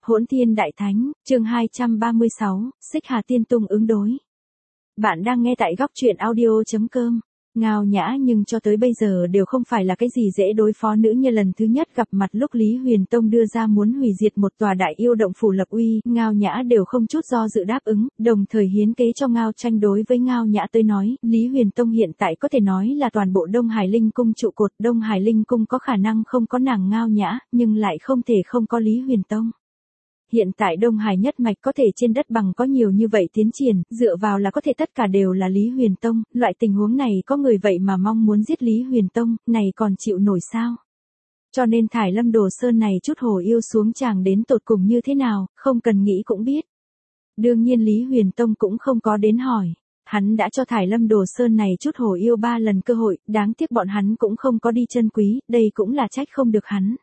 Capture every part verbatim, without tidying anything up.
Hỗn Thiên Đại Thánh, chương hai trăm ba mươi sáu, Xích Hà Tiên Tông ứng đối. Bạn đang nghe tại góc truyện audio chấm com. Ngao Nhã nhưng cho tới bây giờ đều không phải là cái gì dễ đối phó nữ như lần thứ nhất gặp mặt lúc Lý Huyền Tông đưa ra muốn hủy diệt một tòa đại yêu động phủ lập uy, Ngao Nhã đều không chút do dự đáp ứng, đồng thời hiến kế cho Ngao Tranh. Đối với Ngao Nhã tới nói, Lý Huyền Tông hiện tại có thể nói là toàn bộ Đông Hải Linh Cung trụ cột. Đông Hải Linh Cung có khả năng không có nàng Ngao Nhã, nhưng lại không thể không có Lý Huyền Tông. Hiện tại Đông Hải nhất mạch có thể trên đất bằng có nhiều như vậy tiến triển, dựa vào là có thể tất cả đều là Lý Huyền Tông, loại tình huống này có người vậy mà mong muốn giết Lý Huyền Tông, này còn chịu nổi sao? Cho nên Thải Lâm Đồ Sơn này chút hồ yêu xuống chàng đến tột cùng như thế nào, không cần nghĩ cũng biết. Đương nhiên Lý Huyền Tông cũng không có đến hỏi. Hắn đã cho Thải Lâm Đồ Sơn này chút hồ yêu ba lần cơ hội, đáng tiếc bọn hắn cũng không có đi chân quý, đây cũng là trách không được hắn.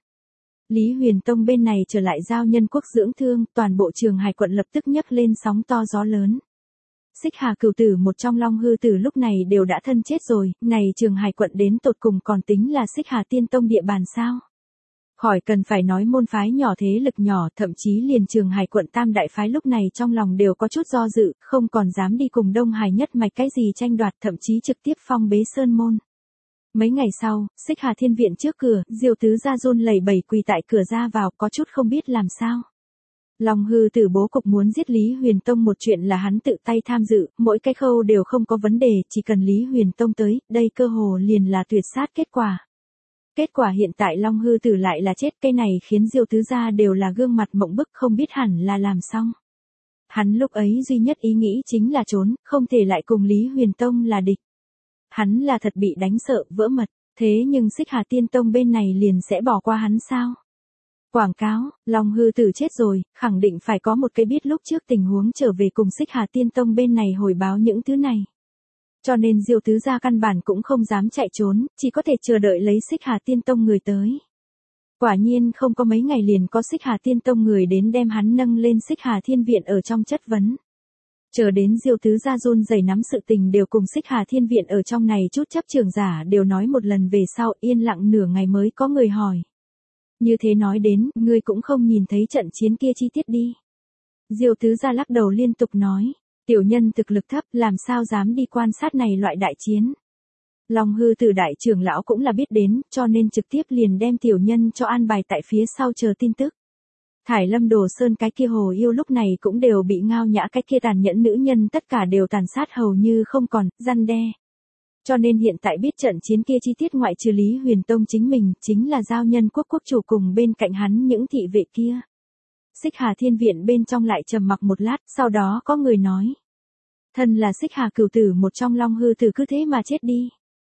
Lý Huyền Tông bên này trở lại giao nhân quốc dưỡng thương, toàn bộ Trường Hải quận lập tức nhấc lên sóng to gió lớn. Xích Hà cửu tử một trong Long Hư Tử lúc này đều đã thân chết rồi, này Trường Hải quận đến tột cùng còn tính là Xích Hà Tiên Tông địa bàn sao? Khỏi cần phải nói môn phái nhỏ thế lực nhỏ, thậm chí liền Trường Hải quận tam đại phái lúc này trong lòng đều có chút do dự, không còn dám đi cùng Đông Hải nhất mạch cái gì tranh đoạt, thậm chí trực tiếp phong bế sơn môn. Mấy ngày sau, Xích Hà Thiên Viện trước cửa, Diêu Tứ Gia run lẩy bẩy quỳ tại cửa ra vào, có chút không biết làm sao. Long Hư Tử bố cục muốn giết Lý Huyền Tông một chuyện là hắn tự tay tham dự, mỗi cái khâu đều không có vấn đề, chỉ cần Lý Huyền Tông tới, đây cơ hồ liền là tuyệt sát kết quả. Kết quả hiện tại Long Hư Tử lại là chết, cái này khiến Diêu Tứ Gia đều là gương mặt mộng bức không biết hẳn là làm xong. Hắn lúc ấy duy nhất ý nghĩ chính là trốn, không thể lại cùng Lý Huyền Tông là địch. Hắn là thật bị đánh sợ, vỡ mật, thế nhưng Xích Hà Tiên Tông bên này liền sẽ bỏ qua hắn sao? Quảng cáo, Long Hư Tử chết rồi, khẳng định phải có một cái biết lúc trước tình huống trở về cùng Xích Hà Tiên Tông bên này hồi báo những thứ này. Cho nên Diêu Tứ Gia căn bản cũng không dám chạy trốn, chỉ có thể chờ đợi lấy Xích Hà Tiên Tông người tới. Quả nhiên không có mấy ngày liền có Xích Hà Tiên Tông người đến đem hắn nâng lên Xích Hà Thiên Viện ở trong chất vấn. Chờ đến Diêu Tứ Gia run rẩy nắm sự tình đều cùng Xích Hà Thiên Viện ở trong này chút chấp trưởng giả đều nói một lần về sau, yên lặng nửa ngày mới có người hỏi. Như thế nói đến, ngươi cũng không nhìn thấy trận chiến kia chi tiết đi. Diêu Tứ Gia lắc đầu liên tục nói, tiểu nhân thực lực thấp, làm sao dám đi quan sát này loại đại chiến. Long Hư Tử đại trưởng lão cũng là biết đến, cho nên trực tiếp liền đem tiểu nhân cho an bài tại phía sau chờ tin tức. Thải Lâm Đồ Sơn cái kia hồ yêu lúc này cũng đều bị Ngao Nhã cái kia tàn nhẫn nữ nhân tất cả đều tàn sát hầu như không còn, răn đe. Cho nên hiện tại biết trận chiến kia chi tiết ngoại trừ Lý Huyền Tông chính mình, chính là giao nhân quốc quốc chủ cùng bên cạnh hắn những thị vệ kia. Xích Hà Thiên Viện bên trong lại trầm mặc một lát, sau đó có người nói. Thân là Xích Hà cửu tử một trong Long Hư Tử cứ thế mà chết đi.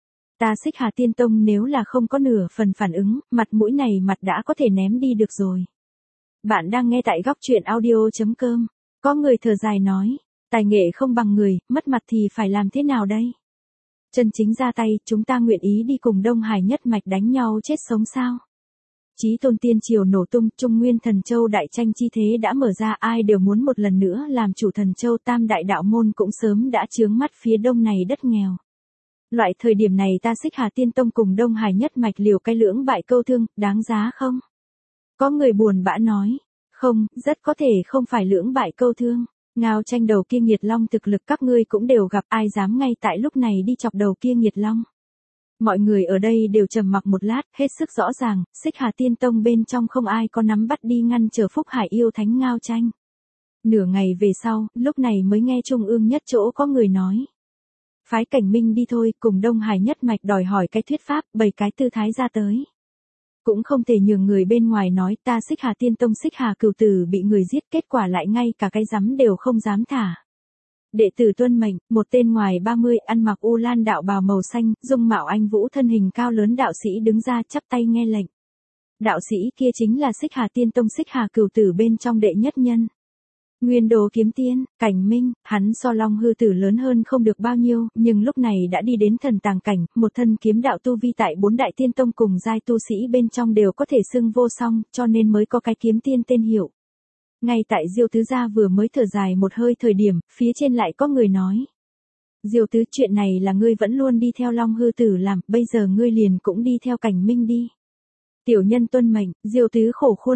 Ta Xích Hà Tiên Tông nếu là không có nửa phần phản ứng, mặt mũi này mặt đã có thể ném đi được rồi. Bạn đang nghe tại góc truyện audio chấm com. Có người thở dài nói, tài nghệ không bằng người, mất mặt thì phải làm thế nào đây? Chân chính ra tay, chúng ta nguyện ý đi cùng Đông Hải nhất mạch đánh nhau chết sống sao? Chí tôn tiên triều nổ tung, Trung Nguyên Thần Châu đại tranh chi thế đã mở ra, ai đều muốn một lần nữa làm chủ Thần Châu, tam đại đạo môn cũng sớm đã chướng mắt phía đông này đất nghèo. Loại thời điểm này ta Xích Hà Tiên Tông cùng Đông Hải nhất mạch liều cái lưỡng bại câu thương, đáng giá không? Có người buồn bã nói, không, rất có thể không phải lưỡng bại câu thương. Ngao Tranh đầu kia nghiệt long thực lực các ngươi cũng đều gặp, ai dám ngay tại lúc này đi chọc đầu kia nghiệt long. Mọi người ở đây đều trầm mặc một lát, hết sức rõ ràng, Xích Hà Tiên Tông bên trong không ai có nắm bắt đi ngăn trở Phúc Hải yêu thánh Ngao Tranh. Nửa ngày về sau, lúc này mới nghe trung ương nhất chỗ có người nói. Phái Cảnh Minh đi thôi, cùng Đông Hải nhất mạch đòi hỏi cái thuyết pháp, bày cái tư thái ra tới. Cũng không thể nhường người bên ngoài nói ta Xích Hà Tiên Tông Xích Hà cửu tử bị người giết, kết quả lại ngay cả cái rắm đều không dám thả. Đệ tử tuân mệnh, một tên ngoài ba mươi ăn mặc u lan đạo bào màu xanh, dung mạo anh vũ thân hình cao lớn đạo sĩ đứng ra chắp tay nghe lệnh. Đạo sĩ kia chính là Xích Hà Tiên Tông Xích Hà cửu tử bên trong đệ nhất nhân. Nguyên Đồ Kiếm Tiên, Cảnh Minh, hắn so Long Hư Tử lớn hơn không được bao nhiêu, nhưng lúc này đã đi đến thần tàng cảnh, một thân kiếm đạo tu vi tại bốn đại tiên tông cùng giai tu sĩ bên trong đều có thể xưng vô song, cho nên mới có cái kiếm tiên tên hiệu. Ngay tại Diêu Tứ Gia vừa mới thở dài một hơi thời điểm, phía trên lại có người nói. Diêu Tứ, chuyện này là ngươi vẫn luôn đi theo Long Hư Tử làm, bây giờ ngươi liền cũng đi theo Cảnh Minh đi. Tiểu nhân tuân mệnh, Diêu Tứ khổ khuôn mặt.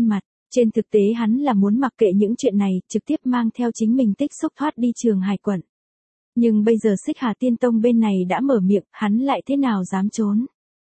Trên thực tế hắn là muốn mặc kệ những chuyện này, trực tiếp mang theo chính mình tích xúc thoát đi Trường Hải quận. Nhưng bây giờ Xích Hà Tiên Tông bên này đã mở miệng, hắn lại thế nào dám trốn.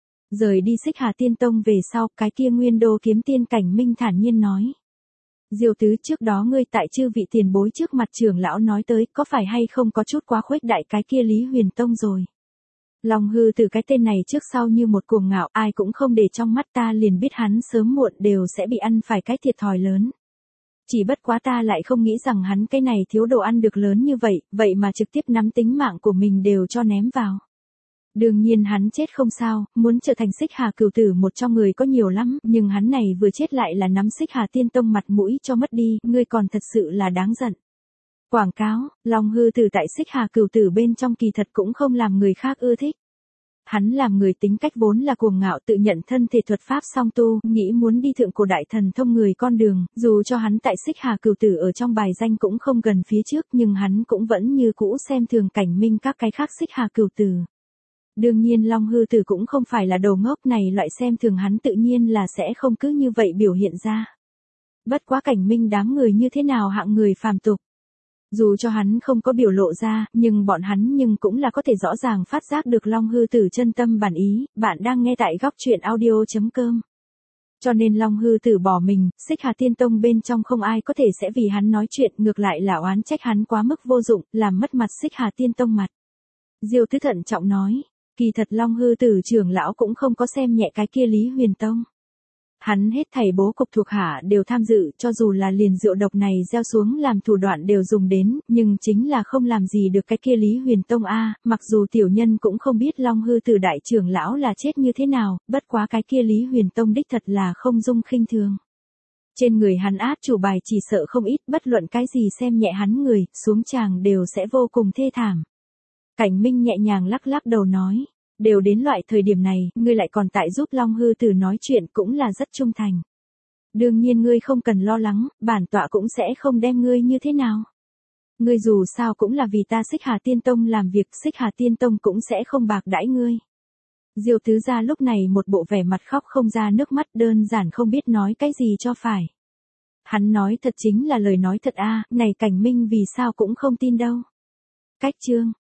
Rời đi Xích Hà Tiên Tông về sau, cái kia Nguyên Đô Kiếm Tiên Cảnh Minh thản nhiên nói. Diêu tứ, trước đó ngươi tại chư vị tiền bối trước mặt trưởng lão nói tới, có phải hay không có chút quá khuếch đại cái kia Lý Huyền Tông rồi. Long hư từ cái tên này trước sau như một cuồng ngạo, ai cũng không để trong mắt, ta liền biết hắn sớm muộn đều sẽ bị ăn phải cái thiệt thòi lớn. Chỉ bất quá ta lại không nghĩ rằng hắn cái này thiếu đồ ăn được lớn như vậy, vậy mà trực tiếp nắm tính mạng của mình đều cho ném vào. Đương nhiên hắn chết không sao, muốn trở thành Xích Hà cửu tử một trong người có nhiều lắm, nhưng hắn này vừa chết lại là nắm Xích Hà Tiên Tông mặt mũi cho mất đi, ngươi còn thật sự là đáng giận. Quảng cáo, Long hư tử tại Xích Hà cửu tử bên trong kỳ thật cũng không làm người khác ưa thích. Hắn làm người tính cách vốn là cuồng ngạo, tự nhận thân thể thuật pháp song tu, nghĩ muốn đi thượng cổ đại thần thông người con đường, dù cho hắn tại Xích Hà cửu tử ở trong bài danh cũng không gần phía trước, nhưng hắn cũng vẫn như cũ xem thường Cảnh Minh các cái khác Xích Hà cửu tử. Đương nhiên Long hư tử cũng không phải là đồ ngốc, này loại xem thường hắn tự nhiên là sẽ không cứ như vậy biểu hiện ra. Bất quá Cảnh Minh đám người như thế nào hạng người phàm tục. Dù cho hắn không có biểu lộ ra, nhưng bọn hắn nhưng cũng là có thể rõ ràng phát giác được Long hư tử chân tâm bản ý. Bạn đang nghe tại góc truyện audio chấm com. Cho nên Long hư tử bỏ mình, Xích Hà Tiên Tông bên trong không ai có thể sẽ vì hắn nói chuyện, ngược lại là oán trách hắn quá mức vô dụng, làm mất mặt Xích Hà Tiên Tông mặt. Diêu Tứ thận trọng nói, kỳ thật Long hư tử trưởng lão cũng không có xem nhẹ cái kia Lý Huyền Tông. Hắn hết thảy bố cục thuộc hạ đều tham dự, cho dù là liền rượu độc này gieo xuống làm thủ đoạn đều dùng đến, nhưng chính là không làm gì được cái kia Lý Huyền Tông a. Mặc dù tiểu nhân cũng không biết Long hư tử đại trưởng lão là chết như thế nào, bất quá cái kia Lý Huyền Tông đích thật là không dung khinh thường. Trên người hắn át chủ bài chỉ sợ không ít, bất luận cái gì xem nhẹ hắn người, xuống tràng đều sẽ vô cùng thê thảm. Cảnh Minh nhẹ nhàng lắc lắc đầu nói. Đều đến loại thời điểm này, ngươi lại còn tại giúp Long hư tử nói chuyện cũng là rất trung thành. Đương nhiên ngươi không cần lo lắng, bản tọa cũng sẽ không đem ngươi như thế nào. Ngươi dù sao cũng là vì ta Xích Hà Tiên Tông làm việc, Xích Hà Tiên Tông cũng sẽ không bạc đãi ngươi. Diêu Tứ gia lúc này một bộ vẻ mặt khóc không ra nước mắt, đơn giản không biết nói cái gì cho phải. Hắn nói thật chính là lời nói thật a, này Cảnh Minh vì sao cũng không tin đâu. Cách chương